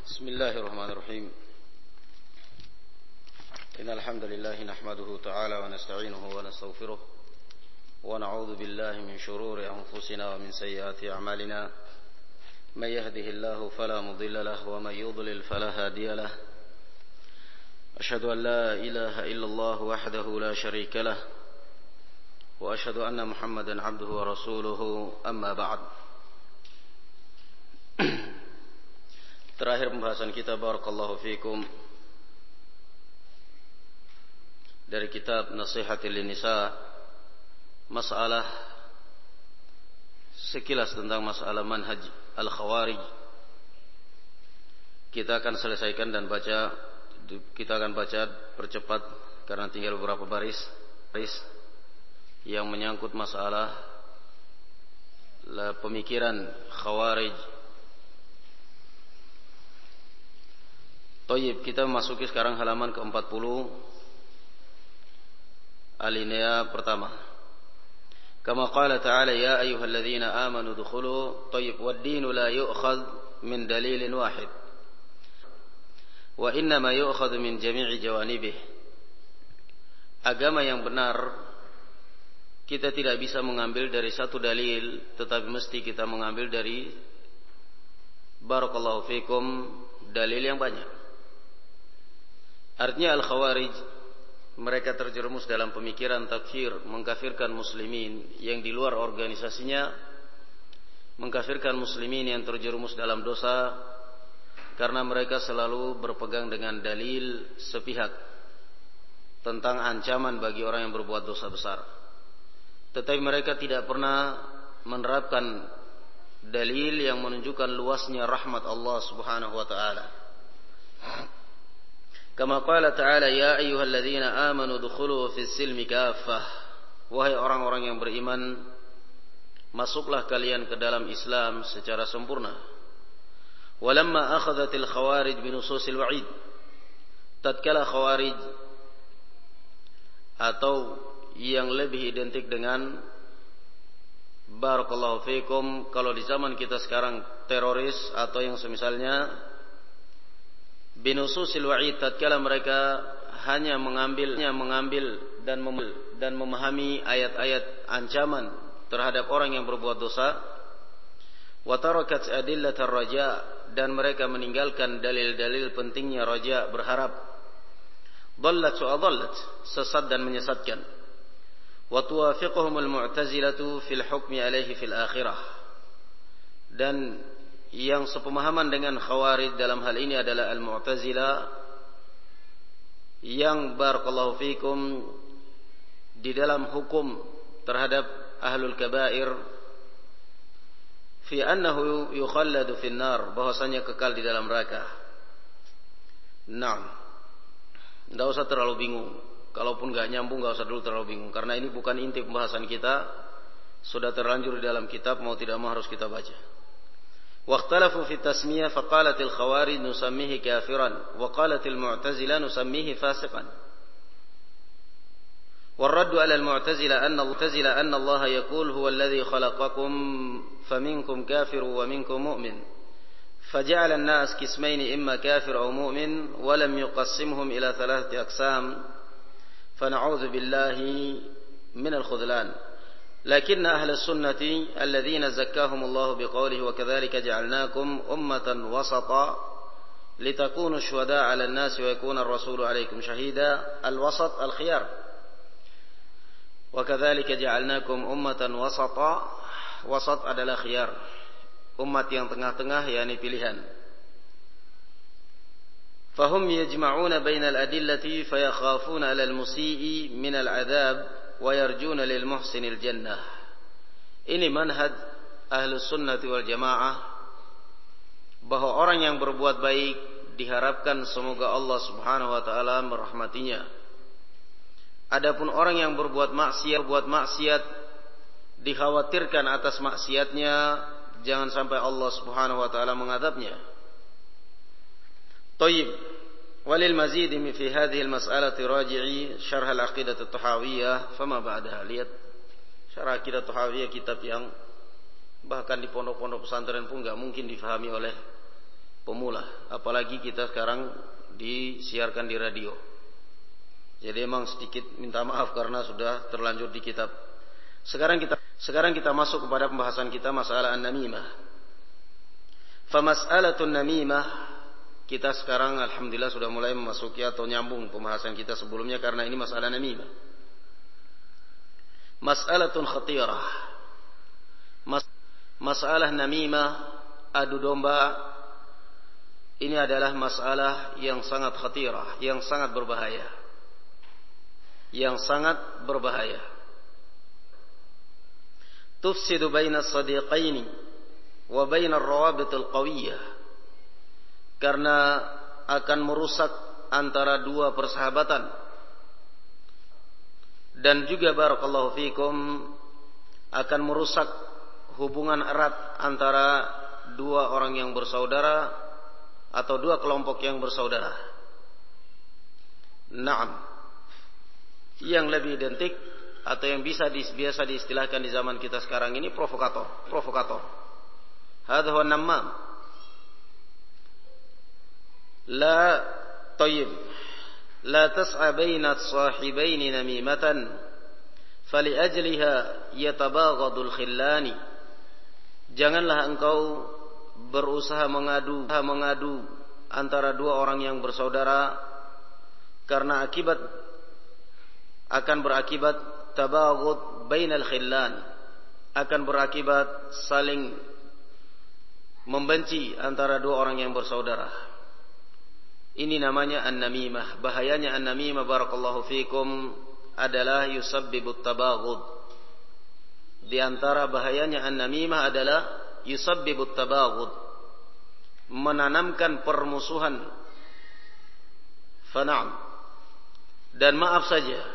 بسم الله الرحمن الرحيم إن الحمد لله نحمده تعالى ونستعينه ونستغفره ونعوذ بالله من شرور أنفسنا ومن سيئات أعمالنا من يهده الله فلا مضل له ومن يضلل فلا هادي له أشهد أن لا إله إلا الله وحده لا شريك له وأشهد أن محمدا عبده ورسوله أما بعد. Terakhir pembahasan kita barakallahu fikum dari kitab Nasihatil Nisa, masalah sekilas tentang masalah manhaj al-khawarij. Kita akan selesaikan dan kita akan baca percepat karena tinggal beberapa baris yang menyangkut masalah pemikiran khawarij. Tayyib, kita memasuki sekarang halaman ke-40, alinea pertama. Kama qala ta'ala ya ayyuhalladzina amanu dukhulu. Tayyib, wad-dinu la yu'khadh min dalilin wahid wa innama yu'khadh min jami'i jawanibih. Agama yang benar kita tidak bisa mengambil dari satu dalil, tetapi mesti kita mengambil dari barakallahu fikum dalil yang banyak. Artinya al-khawarij mereka terjerumus dalam pemikiran takfir, mengkafirkan muslimin yang di luar organisasinya, mengkafirkan muslimin yang terjerumus dalam dosa karena mereka selalu berpegang dengan dalil sepihak tentang ancaman bagi orang yang berbuat dosa besar. Tetapi mereka tidak pernah menerapkan dalil yang menunjukkan luasnya rahmat Allah Subhanahu wa taala. Kama qala ta'ala ya ayyuhalladzina amanu dukhulu fis silmi kaffah. Wahai orang-orang yang beriman, masuklah kalian ke dalam Islam secara sempurna. Walamma akhadhatil khawarij binususil wa'id. Tatkala khawarij atau yang lebih identik dengan barakallahu fikum kalau di zaman kita sekarang teroris atau yang semisalnya, binususil wa'id, tatkala mereka hanya mengambil dan memahami ayat-ayat ancaman terhadap orang yang berbuat dosa, wa tarakat adillatar raja, dan mereka meninggalkan dalil-dalil pentingnya raja, berharap, dhallat wa adallat, sesat dan menyesatkan, wa tuwafiquhumul mu'tazilatu fil hukmi alaihi fil akhirah, dan yang sepemahaman dengan khawarij dalam hal ini adalah al-mu'tazilah yang barakallahu fikum di dalam hukum terhadap ahlul kabair fi annahu yukhalladu fin nar, bahwasanya kekal di dalam neraka. Naam, enggak usah terlalu bingung. Kalaupun enggak nyambung enggak usah dulu terlalu bingung, karena ini bukan inti pembahasan kita, sudah terlanjur di dalam kitab, mau tidak mau harus kita baca. واختلفوا في التسمية فقالت الخوارج نسميه كافرا وقالت المعتزلة نسميه فاسقا. والرد على المعتزلة أن الله يقول هو الذي خلقكم فمنكم كافر ومنكم مؤمن فجعل الناس قسمين إما كافر أو مؤمن ولم يقسمهم إلى ثلاثة أقسام فنعوذ بالله من الخذلان. لكن أهل السنة الذين زكاهم الله بقوله وكذلك جعلناكم أمة وسطا لتكونوا شهداء على الناس ويكون الرسول عليكم شهيدا. الوسط الخيار. وكذلك جعلناكم أمة وسطا. Wasat adalah khiyar, umat yang tengah-tengah, yakni pilihan. فهم يجمعون بين الأدلة فيخافون على المسيء من العذاب وَيَرْجُونَ لِلْمُحْسِنِ الْجَنَّةِ. Ini manhaj Ahlus Sunnati wal Jamaah, bahwa orang yang berbuat baik diharapkan semoga Allah Subhanahu wa taala merahmatinya. Adapun orang yang berbuat maksiat dikhawatirkan atas maksiatnya jangan sampai Allah Subhanahu wa taala mengadabnya. Tayyib. Walil mazid fi hadhihi al-mas'alati raji'i syarh al-aqidah at-tahawiyah fama ba'daha. Lihat syarh aqidah at-tahawiyah, kitab yang bahkan di pondok-pondok pesantren pun enggak mungkin difahami oleh pemula, apalagi kita sekarang disiarkan di radio. Jadi emang sedikit minta maaf karena sudah terlanjur di kitab. Sekarang kita masuk kepada pembahasan kita masalah an-namimah. Famas'alatun namimah, kita sekarang alhamdulillah sudah mulai memasuki atau nyambung pembahasan kita sebelumnya karena ini masalah namimah. Mas'alatun khatirah. Masalah namimah, adu domba, ini adalah masalah yang sangat khatirah, yang sangat berbahaya. Yang sangat berbahaya. Tufsidu baina as-sadiqaini wa baina ar-rawabit al-qawiyyah. Karena akan merusak antara dua persahabatan. Dan juga barakallahu fikum akan merusak hubungan erat antara dua orang yang bersaudara atau dua kelompok yang bersaudara. Naam. Yang lebih identik atau yang biasa diistilahkan di zaman kita sekarang ini provokator. Hadza huwa an-nammam. La tas'a baina as-sahibaini namimatan faliajliha yatabaghadul khillani. Janganlah engkau berusaha mengadu antara dua orang yang bersaudara karena akan berakibat tabaghud bainal khillan, akan berakibat saling membenci antara dua orang yang bersaudara. Ini namanya an-namimah. Bahayanya an-namimah barakallahu fikum adalah yusabbibut tabaghud. Di antara bahayanya an-namimah adalah yusabbibut tabaghud, menanamkan permusuhan. Fana'am. Dan maaf saja,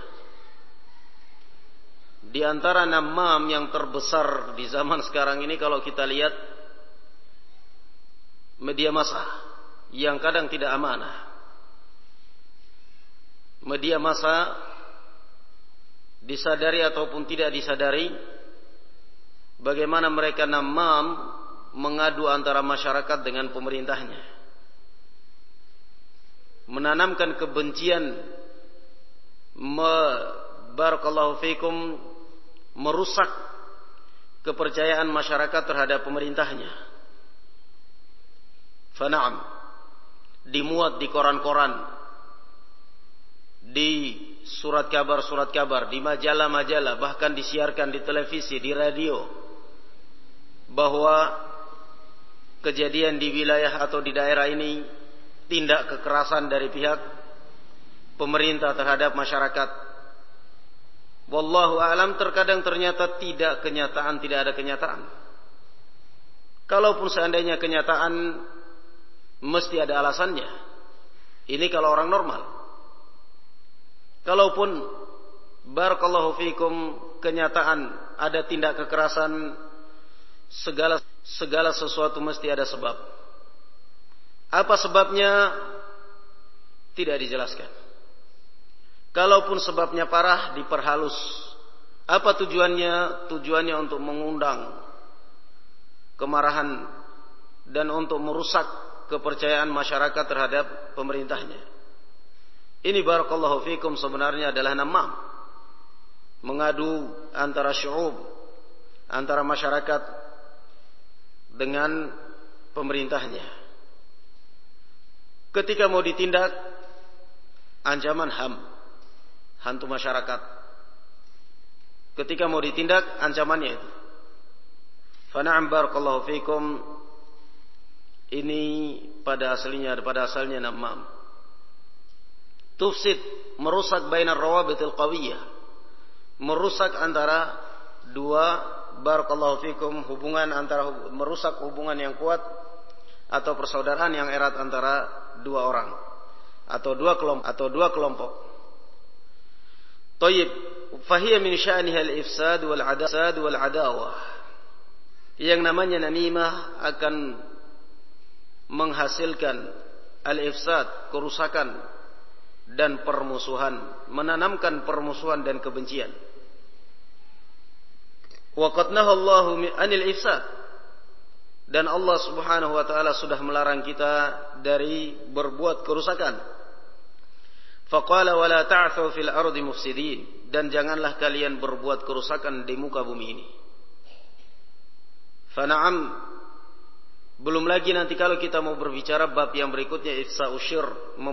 di antara namam yang terbesar di zaman sekarang ini kalau kita lihat media massa yang kadang tidak amanah. Media massa disadari ataupun tidak disadari bagaimana mereka namam mengadu antara masyarakat dengan pemerintahnya. Menanamkan kebencian, barakallahu fikum, merusak kepercayaan masyarakat terhadap pemerintahnya. Fana'am, dimuat di koran-koran, di surat kabar, di majalah-majalah, bahkan disiarkan di televisi, di radio, bahwa kejadian di wilayah atau di daerah ini tindak kekerasan dari pihak pemerintah terhadap masyarakat. Wallahu a'lam, terkadang ternyata tidak ada kenyataan. Kalaupun seandainya kenyataan, mesti ada alasannya. Ini kalau orang normal. Kalaupun barakallahu fikum kenyataan ada tindak kekerasan, segala sesuatu mesti ada sebab. Apa sebabnya? Tidak dijelaskan. Kalaupun sebabnya parah, diperhalus. Apa tujuannya? Tujuannya untuk mengundang kemarahan dan untuk merusak kepercayaan masyarakat terhadap pemerintahnya. Ini barakallahu fikum sebenarnya adalah namam. Mengadu antara syu'ub, antara masyarakat dengan pemerintahnya. Ketika mau ditindak, ancaman hantu masyarakat. Ketika mau ditindak, ancamannya itu. Fana'am barakallahu fikum, ini pada asalnya namam. Tufsid, merusak bainar rawabitil qawiyyah, merusak antara dua, barakallahu fikum, merusak hubungan yang kuat atau persaudaraan yang erat antara dua orang atau dua kelompok. Tayyib, fahiya min sya'niha al-ifsad wal 'adawah. Yang namanya namimah akan menghasilkan al-ifsad, kerusakan dan permusuhan, menanamkan permusuhan dan kebencian. Wa qad nahallahu 'anil ifsad. Dan Allah Subhanahu wa taala sudah melarang kita dari berbuat kerusakan. Faqala wala ta'thaw fil ardi mufsidin, dan janganlah kalian berbuat kerusakan di muka bumi ini. Fana'am, belum lagi nanti kalau kita mau berbicara bab yang berikutnya, ifsa usyir,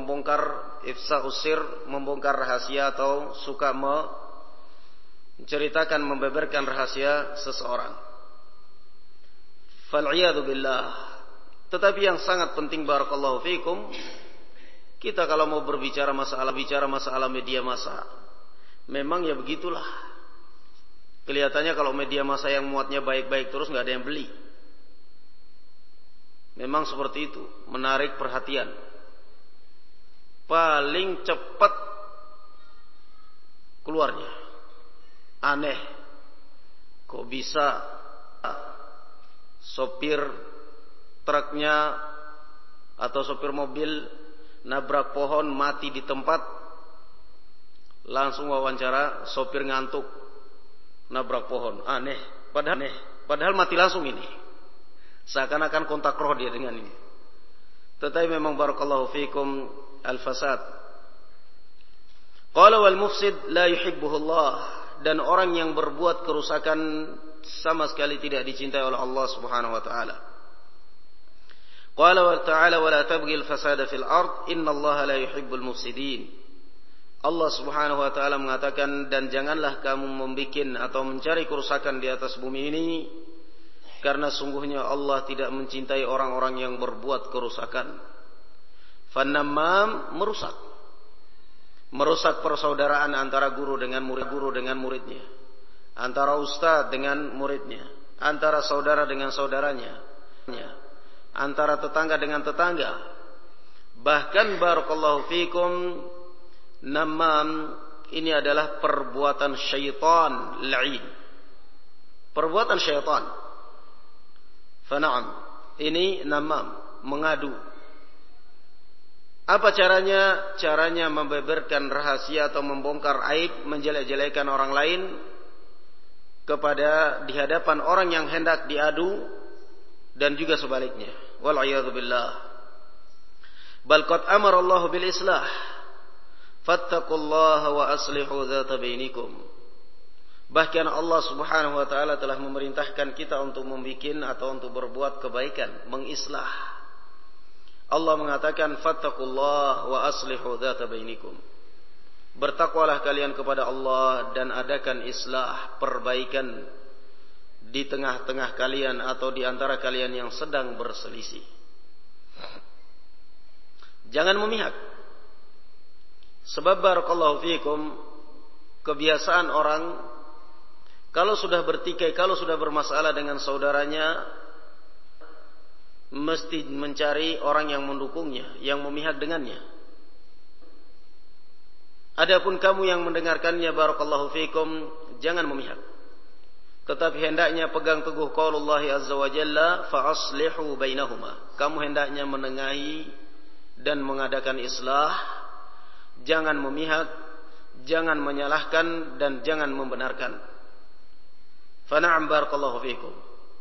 membongkar rahasia atau suka menceritakan, membeberkan rahasia seseorang. Fal'iyadu billah. Tetapi yang sangat penting barakallahu fikum, kita kalau mau bicara masalah media massa, memang ya begitulah. Kelihatannya kalau media massa yang muatnya baik-baik terus nggak ada yang beli. Memang seperti itu, menarik perhatian. Paling cepat keluarnya. Aneh. Kok bisa sopir truknya atau sopir mobil nabrak pohon mati di tempat, langsung wawancara sopir ngantuk nabrak pohon. Aneh. Padahal mati langsung ini. Seakan-akan kontak roh dia dengan ini. Tetapi memang barakallahu fikum al-fasad. Qala wal mufsid la yuhibbuhu Allah, dan orang yang berbuat kerusakan sama sekali tidak dicintai oleh Allah Subhanahu wa taala. Qala wa ta'ala wa la tabghil fasada fil ard innallaha la yuhibbul mufsidin. Allah Subhanahu wa taala mengatakan, dan janganlah kamu membikin atau mencari kerusakan di atas bumi ini, karena sungguhnya Allah tidak mencintai orang-orang yang berbuat kerusakan. Fannamam, merusak persaudaraan antara guru dengan muridnya, antara ustaz dengan muridnya, antara saudara dengan saudaranya, antara tetangga dengan tetangga. Bahkan barakallahu fikum, namam ini adalah perbuatan syaitan la'in, perbuatan syaitan. Fana'am, ini namam, mengadu. Apa caranya? Caranya membeberkan rahasia atau membongkar aib, menjelek-jelekan orang lain kepada di hadapan orang yang hendak diadu, dan juga sebaliknya. Wal'iyadzu billah. Bal qad amara Allah bil islah. Fattaqullaha wa aslihu dzata bainikum. Bahkan Allah Subhanahu wa taala telah memerintahkan kita untuk membikin atau untuk berbuat kebaikan, mengislah. Allah mengatakan fattaqullaha wa aslihu dzata bainikum. Bertakwalah kalian kepada Allah dan adakan islah, perbaikan di tengah-tengah kalian atau di antara kalian yang sedang berselisih. Jangan memihak. Sebab barakallahu fikum, kebiasaan orang kalau sudah bertikai, kalau sudah bermasalah dengan saudaranya, mesti mencari orang yang mendukungnya, yang memihak dengannya. Adapun kamu yang mendengarkannya barakallahu fikum, jangan memihak. Tetapi hendaknya pegang teguh qaulullah azza wa jalla fa aslihu bainahuma. Kamu hendaknya menengahi dan mengadakan islah, jangan memihak, jangan menyalahkan dan jangan membenarkan. Fa na'am barakallahu fikum.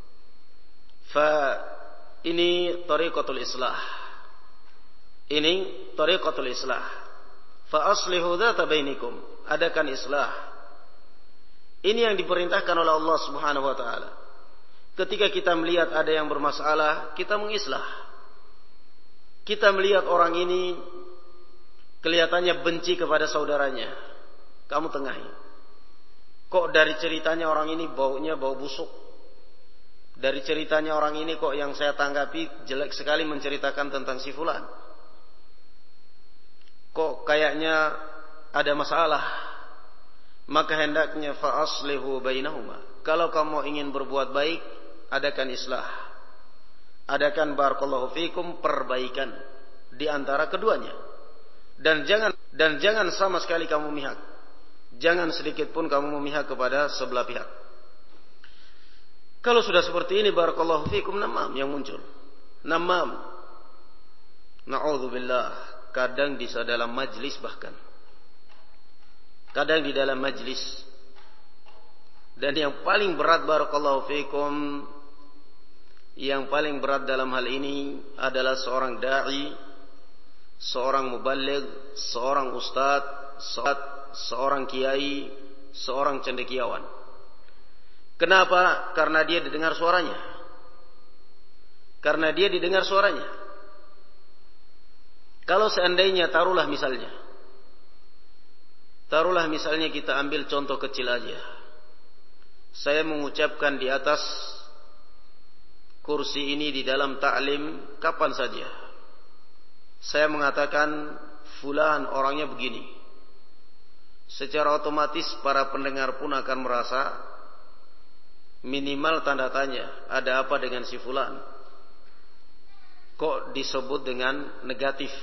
Ini tariqatul islah. Ini tariqatul islah. Fa aslihu dzata bainikum. Adakan islah. Ini yang diperintahkan oleh Allah Subhanahu wa taala. Ketika kita melihat ada yang bermasalah, kita mengislah. Kita melihat orang ini kelihatannya benci kepada saudaranya, kamu tengahi. Kok dari ceritanya orang ini baunya bau busuk? Dari ceritanya orang ini kok yang saya tanggapi jelek sekali menceritakan tentang si fulan. Kok kayaknya ada masalah. Maka hendaknya fa aslihu bainahuma. Kalau kamu ingin berbuat baik, adakan islah. Adakan barakallahu fikum perbaikan di antara keduanya. Dan jangan sama sekali kamu memihak. Jangan sedikit pun kamu memihak kepada sebelah pihak. Kalau sudah seperti ini barakallahu fikum, namam yang muncul. Namam. Na'udzubillah. Kadang bisa dalam majlis bahkan. Kadang di dalam majlis. Dan yang paling berat barakallahu fikum, yang paling berat dalam hal ini adalah seorang da'i, seorang muballigh, seorang ustadz, seorang kiai, seorang cendekiawan. Kenapa? Karena dia didengar suaranya. Karena dia didengar suaranya. Kalau seandainya taruhlah misalnya kita ambil contoh kecil aja. Saya mengucapkan di atas kursi ini di dalam ta'lim kapan saja. Saya mengatakan fulan orangnya begini. Secara otomatis para pendengar pun akan merasa minimal tanda tanya, ada apa dengan si fulan? Kok disebut dengan negatif?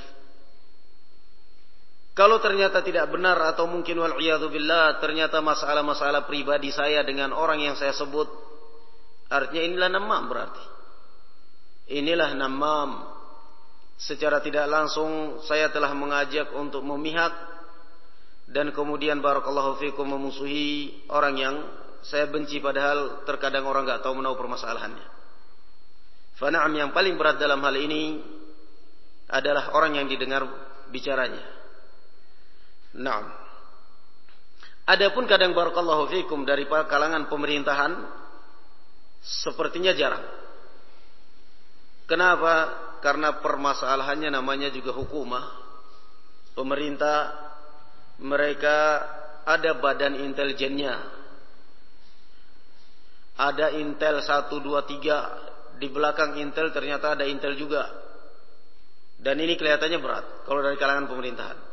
Kalau ternyata tidak benar atau mungkin wal'iyadzubillah ternyata masalah-masalah pribadi saya dengan orang yang saya sebut, artinya inilah namam berarti. Inilah namam. Secara tidak langsung saya telah mengajak untuk memihak dan kemudian barakallahu fikum memusuhi orang yang saya benci padahal terkadang orang enggak tahu menahu permasalahannya. Fana'am yang paling berat dalam hal ini adalah orang yang didengar bicaranya. Naam. Adapun kadang barakallahu fikum dari kalangan pemerintahan sepertinya jarang. Kenapa? Karena permasalahannya namanya juga hukumah. Pemerintah mereka ada badan intelijennya. Ada Intel 1, 2, 3. Di belakang Intel ternyata ada Intel juga. Dan ini kelihatannya berat kalau dari kalangan pemerintahan.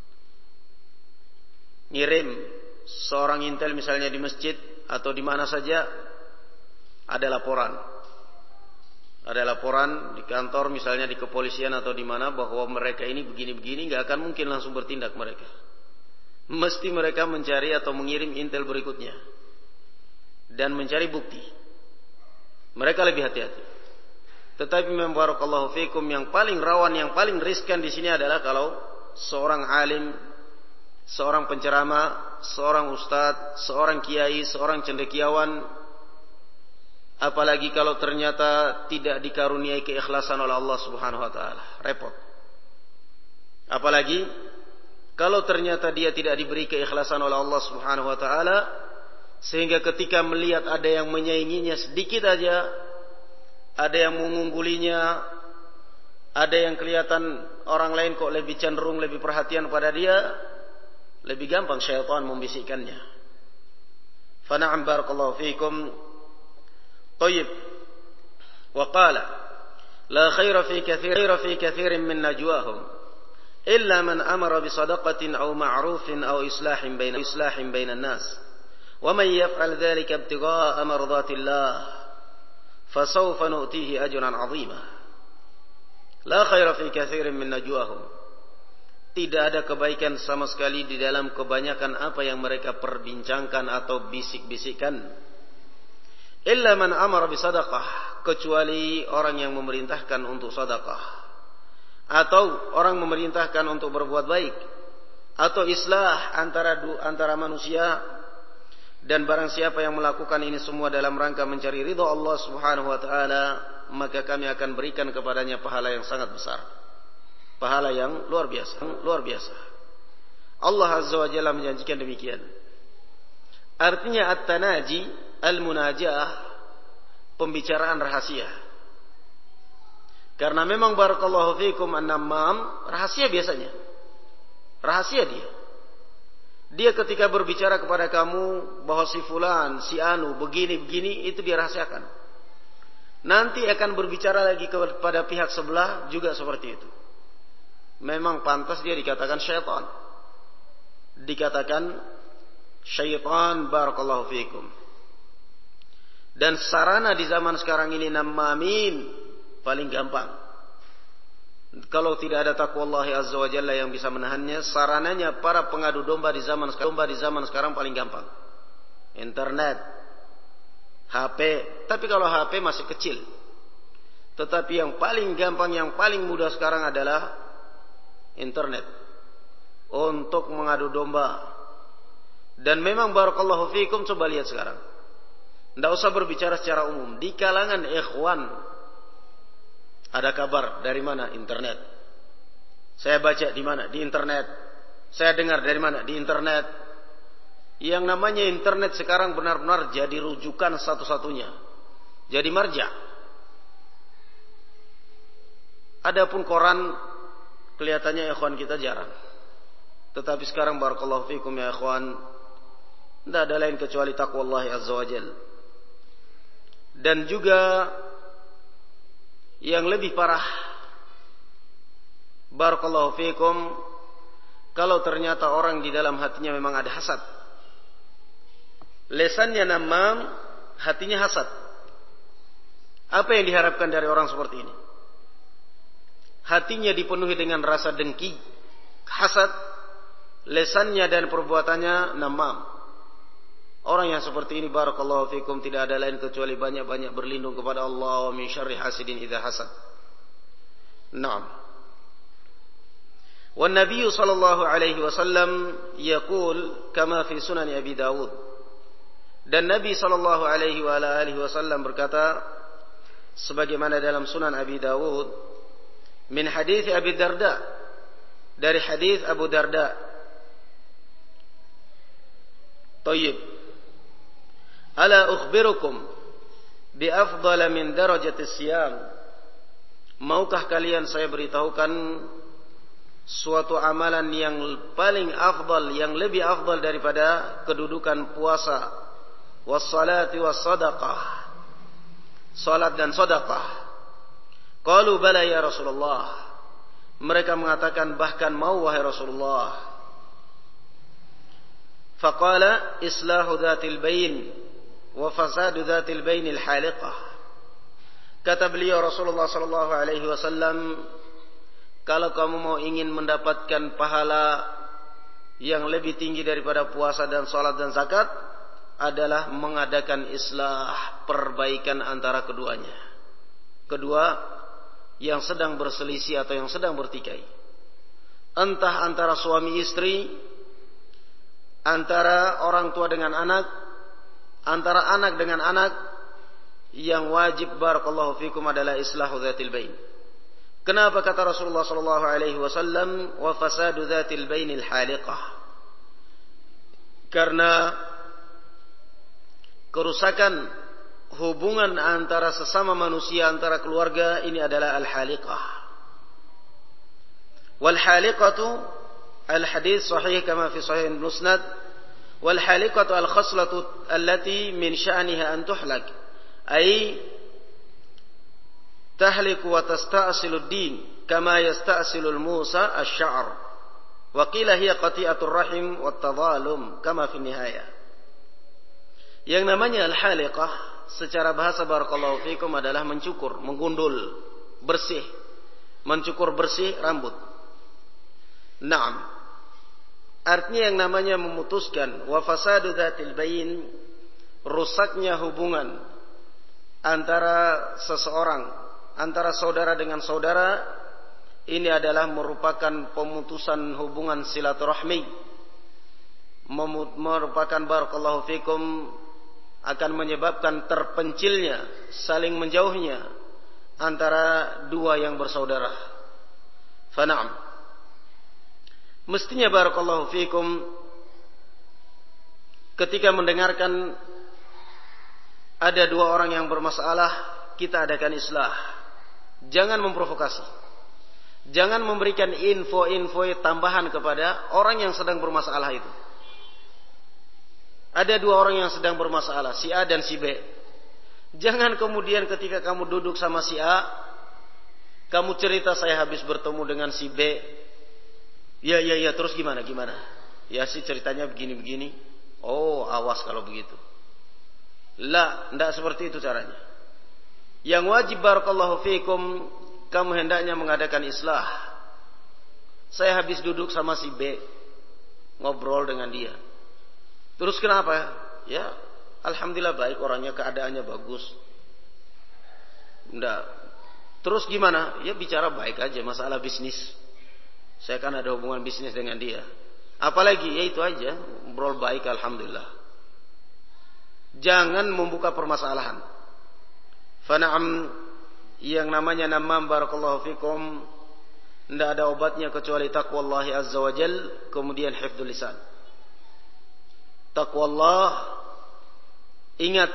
Ngirim seorang Intel misalnya di masjid atau di mana saja, ada laporan. Ada laporan di kantor misalnya di kepolisian atau di mana bahwa mereka ini begini-begini, enggak akan mungkin langsung bertindak mereka. Mesti mereka mencari atau mengirim Intel berikutnya dan mencari bukti. Mereka lebih hati-hati. Tetapi barakallahu fikum yang paling rawan, yang paling riskan di sini adalah kalau seorang alim, seorang penceramah, seorang ustadz, seorang kiai, seorang cendekiawan, apalagi kalau ternyata tidak dikaruniai keikhlasan oleh Allah Subhanahu wa taala, repot. Apalagi kalau ternyata dia tidak diberi keikhlasan oleh Allah Subhanahu wa taala sehingga ketika melihat ada yang menyainginya sedikit aja, ada yang mengunggulinya, ada yang kelihatan orang lain kok lebih cenderung, lebih perhatian pada dia, lebih gampang syaitan membisikkannya. Fa na'am barakallahu fikum. Tayyib. Wa qala la khaira fi kathirin min najwahum illa man amara bi sadaqatin aw ma'rufin aw islahin bainan nas. Wa man yaf'al dhalika ibtigha'a mardatillah fasawfa nu'tihi ajran 'azima. La khaira fi kathirin min najwahum. Tidak ada kebaikan sama sekali di dalam kebanyakan apa yang mereka perbincangkan atau bisik-bisikkan. Illa man amara bisadaqah, kecuali orang yang memerintahkan untuk sedekah, atau orang memerintahkan untuk berbuat baik, atau islah antara manusia. Dan barang siapa yang melakukan ini semua dalam rangka mencari ridha Allah Subhanahu wa taala, maka kami akan berikan kepadanya pahala yang sangat besar. Pahala yang luar biasa. Allah Azza wa Jalla menjanjikan demikian. Artinya at-tanaji, al-munajah, pembicaraan rahasia. Karena memang barakallahu fikum an-namam rahasia biasanya. Rahasia dia. Dia ketika berbicara kepada kamu bahwa si fulan, si anu begini-begini, itu dia rahasiakan. Nanti akan berbicara lagi kepada pihak sebelah juga seperti itu. Memang pantas dia dikatakan syaitan. Dikatakan syaitan barakallahu fikum. Dan sarana di zaman sekarang ini namamin paling gampang. Kalau tidak ada takwa Allah Azza wa Jalla yang bisa menahannya, sarananya para pengadu domba di zaman sekarang paling gampang. Internet, HP. Tapi kalau HP masih kecil. Tetapi yang paling gampang, yang paling mudah sekarang adalah internet untuk mengadu domba. Dan memang barakallahu fikum, coba lihat sekarang. Tidak usah berbicara secara umum. Di kalangan ikhwan, ada kabar dari mana? Internet. Saya baca di mana? Di internet. Saya dengar dari mana? Di internet. Yang namanya internet sekarang benar-benar jadi rujukan satu-satunya. Jadi marja. Adapun koran, kelihatannya ikhwan kita jarang. Tetapi sekarang barakallahu fikum ya ikhwan, tidak ada lain kecuali taqwa Allah azza wa jalla. Dan juga yang lebih parah, barakallahu fikum, kalau ternyata orang di dalam hatinya memang ada hasad. Lesannya namam, hatinya hasad. Apa yang diharapkan dari orang seperti ini? Hatinya dipenuhi dengan rasa dengki, hasad, lesannya dan perbuatannya namam. Orang yang seperti ini barakallahu fikum tidak ada lain kecuali banyak-banyak berlindung kepada Allah wa min syarri hasidin idza hasad. Naam. Wan Nabi sallallahu alaihi wasallam yaqul kama fi sunan Abi Dawud. Dan Nabi sallallahu alaihi wa alihi wasallam berkata sebagaimana dalam Sunan Abi Dawud min hadits Abi Darda, dari hadis Abu Darda. Tayyib. Ala ukhbirukum bi afdala min darajati siyam. Maukah kalian saya beritahukan suatu amalan yang paling afdal, yang lebih afdal daripada kedudukan puasa, wassalati wassadaqah, salat dan sedekah. Qalu bala ya Rasulullah. Mereka mengatakan bahkan mau wahai Rasulullah. Faqala islahu dhatil bain wa fasadu dhatil bainil haliqah. Kata beliau Rasulullah sallallahu alaihi wasallam, kalau kamu mau ingin mendapatkan pahala yang lebih tinggi daripada puasa dan salat dan zakat adalah mengadakan islah, perbaikan antara keduanya. Kedua yang sedang berselisih atau yang sedang bertikai. Entah antara suami istri, antara orang tua dengan anak, antara anak dengan anak, yang wajib barakallahu fikum adalah islahu dzatil bain. Kenapa kata Rasulullah sallallahu alaihi wasallam wa fasadu dzatil bainil haliqah? Karena kerusakan hubungan antara sesama manusia, antara keluarga ini adalah al-haliqah. Wal haliqatu al-hadits sahih kama fi sahih musnad. Wal haliqatu al-khaslatu allati min sya'niha an tuhlak. Ay tahliku wa tasta'silu ad-din kama yasta'silu al-musa asy-sya'r. Wa qila hiya qati'atur rahim wat tadhalum kama fi nihayah. Yang namanya al-haliqah secara bahasa barakallahu fikum adalah mencukur, menggundul, bersih. Mencukur bersih rambut. Naam. Artinya yang namanya memutuskan wa fasadu dzatil bain, rusaknya hubungan antara seseorang, antara saudara dengan saudara, ini adalah merupakan pemutusan hubungan silaturahmi, merupakan barakallahu fikum akan menyebabkan terpencilnya, saling menjauhnya antara dua yang bersaudara. Fana'am. Mestinya barakallahu fikum ketika mendengarkan ada dua orang yang bermasalah, kita adakan islah. Jangan memprovokasi. Jangan memberikan info-info tambahan kepada orang yang sedang bermasalah itu. Ada dua orang yang sedang bermasalah, si A dan si B. Jangan kemudian ketika kamu duduk sama si A, kamu cerita saya habis bertemu dengan si B. Ya, terus gimana? Ya sih ceritanya begini-begini. Oh, awas kalau begitu. La, tidak seperti itu caranya. Yang wajib barakallahu fikum, kamu hendaknya mengadakan islah. Saya habis duduk sama si B, ngobrol dengan dia. Terus kenapa? Ya, alhamdulillah baik orangnya, keadaannya bagus. Enggak. Terus gimana? Ya bicara baik aja, masalah bisnis. Saya kan ada hubungan bisnis dengan dia. Apalagi? Ya itu aja, ngobrol baik alhamdulillah. Jangan membuka permasalahan. Fana'am, yang namanya namam barakallahu fikum, tidak ada obatnya kecuali taqwallahi azza wa jal, kemudian hifdzul lisan. Taqwallah, ingat,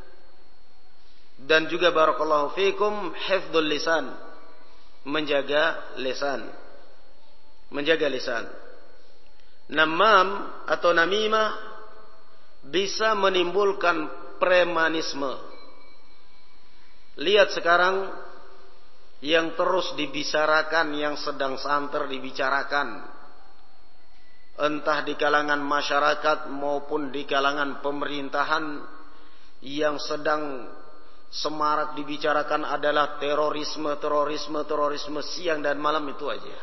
dan juga barakallahu fikum hifdzul lisan, menjaga lisan. Menjaga lisan. Namam atau namimah bisa menimbulkan premanisme. Lihat sekarang yang terus dibicarakan, yang sedang santer dibicarakan, entah di kalangan masyarakat maupun di kalangan pemerintahan, yang sedang semarak dibicarakan adalah terorisme siang dan malam itu aja.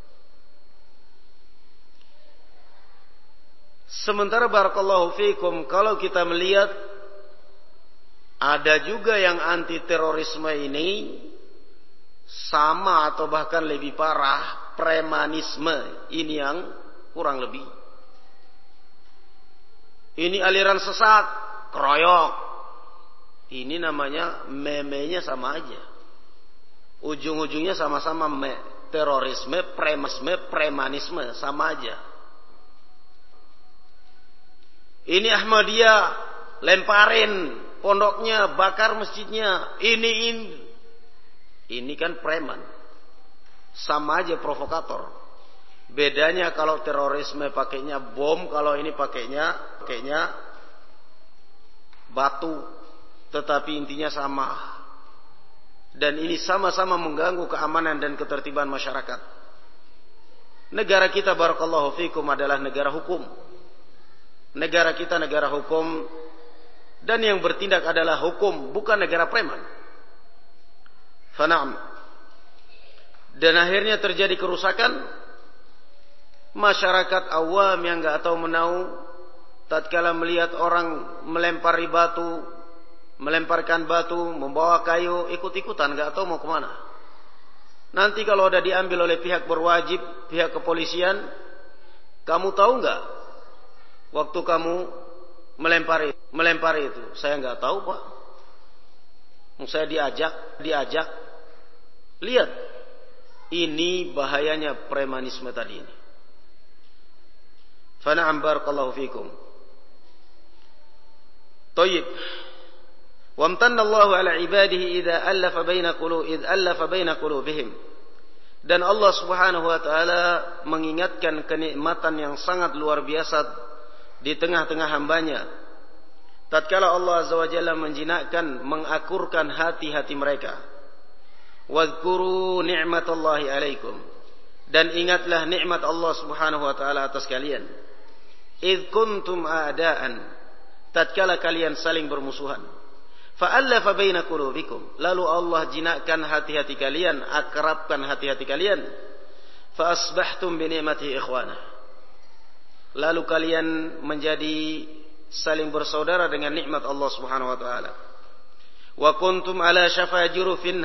Sementara barakallahu fikum, kalau kita melihat ada juga yang anti terorisme ini sama atau bahkan lebih parah, premanisme ini yang kurang lebih. Ini aliran sesat, keroyok. Ini namanya memenya sama aja. Ujung-ujungnya sama-sama terorisme, premanisme sama aja. Ini Ahmadiyah, lemparin pondoknya, bakar masjidnya, ini kan preman. Sama aja provokator. Bedanya kalau terorisme pakainya bom, kalau ini pakainya batu. Tetapi intinya sama. Dan ini sama-sama mengganggu keamanan dan ketertiban masyarakat. Negara kita barakallahu fikum adalah negara hukum. Negara kita negara hukum. Dan yang bertindak adalah hukum, bukan negara preman. Fana'am. Dan akhirnya terjadi kerusakan. Masyarakat awam yang enggak tahu menau, tatkala melihat orang melemparkan batu, membawa kayu, ikut-ikutan, enggak tahu mau kemana. Nanti kalau udah diambil oleh pihak berwajib, pihak kepolisian, kamu tahu enggak? Waktu kamu melempari itu, saya enggak tahu Pak. Saya diajak. Lihat, ini bahayanya premanisme tadi ini. Fana'am barakallahu fikum. Tayyib. Wamtanna Allahu ala ibadihi idza allafa baina qulubihim. Dan Allah Subhanahu wa taala mengingatkan kenikmatan yang sangat luar biasa di tengah-tengah hambanya. Tatkala Allah Azza wa Jalla menjinakkan, mengakurkan hati-hati mereka. Wadhkuru ni'matallahi alaikum. Dan ingatlah nikmat Allah Subhanahu wa taala atas kalian. Idh kuntum a'daan. Tatkala kalian saling bermusuhan. Fa'allafa baina qulubikum. Lalu Allah jinakkan hati-hati kalian, akrabkan hati-hati kalian. Fa asbahtum bi ni'matihi ikhwana. Lalu kalian menjadi saling bersaudara dengan nikmat Allah Subhanahu wa taala. Wa kuntum ala syafa jurufin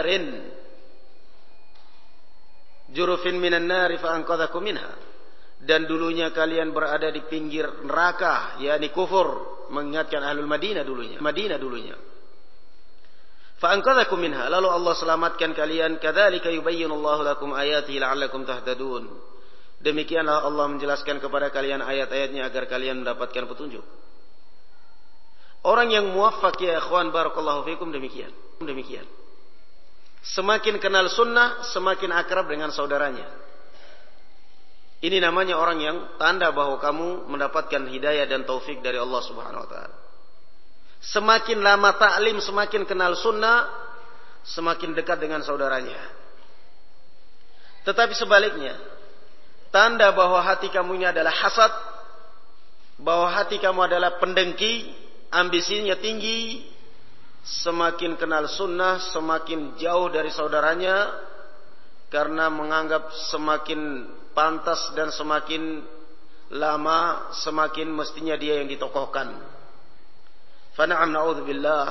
minan nar fa anqadhakum minha. Dan dulunya kalian berada di pinggir neraka, yakni kufur, mengingatkan ahlul Madinah dulunya. Fa anqadhakum minha, lalu Allah selamatkan kalian. Kadzalika yubayyinullahu lakum ayatihi la'allakum tahtadun. Demikianlah Allah menjelaskan kepada kalian ayat-ayatnya agar kalian mendapatkan petunjuk. Orang yang muwaffaq ya ikhwan barakallahu fikum demikian. Semakin kenal sunnah, semakin akrab dengan saudaranya. Ini namanya orang yang tanda bahwa kamu mendapatkan hidayah dan taufik dari Allah Subhanahu wa taala. Semakin lama taklim, semakin kenal sunnah, semakin dekat dengan saudaranya. Tetapi sebaliknya, tanda bahwa hati kamu ini adalah hasad, bahwa hati kamu adalah pendengki, ambisinya tinggi, semakin kenal sunnah, semakin jauh dari saudaranya, karena menganggap semakin pantas dan semakin lama, semakin mestinya dia yang ditokohkan. Fana'am na'udzubillah.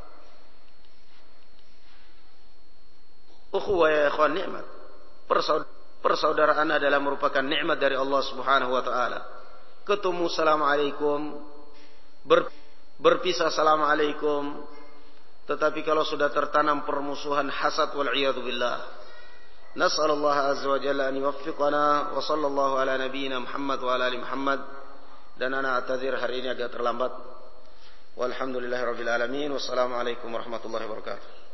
Ukhuwah ya ikhwan, nikmat. Persaudaraan adalah merupakan nikmat dari Allah Subhanahu wa taala. Ketemu assalamualaikum, berpisah assalamualaikum. Tetapi kalau sudah tertanam permusuhan, hasad wal iyadu billah. Nas'alullah azza wa jalla an yuwaffiqana wa sallallahu ala nabiyyina Muhammad wa ala ali Muhammad. Dan ana a'tadzir hari ini agak terlambat. Walhamdulillahirabbil alamin. Wassalamualaikum warahmatullahi wabarakatuh.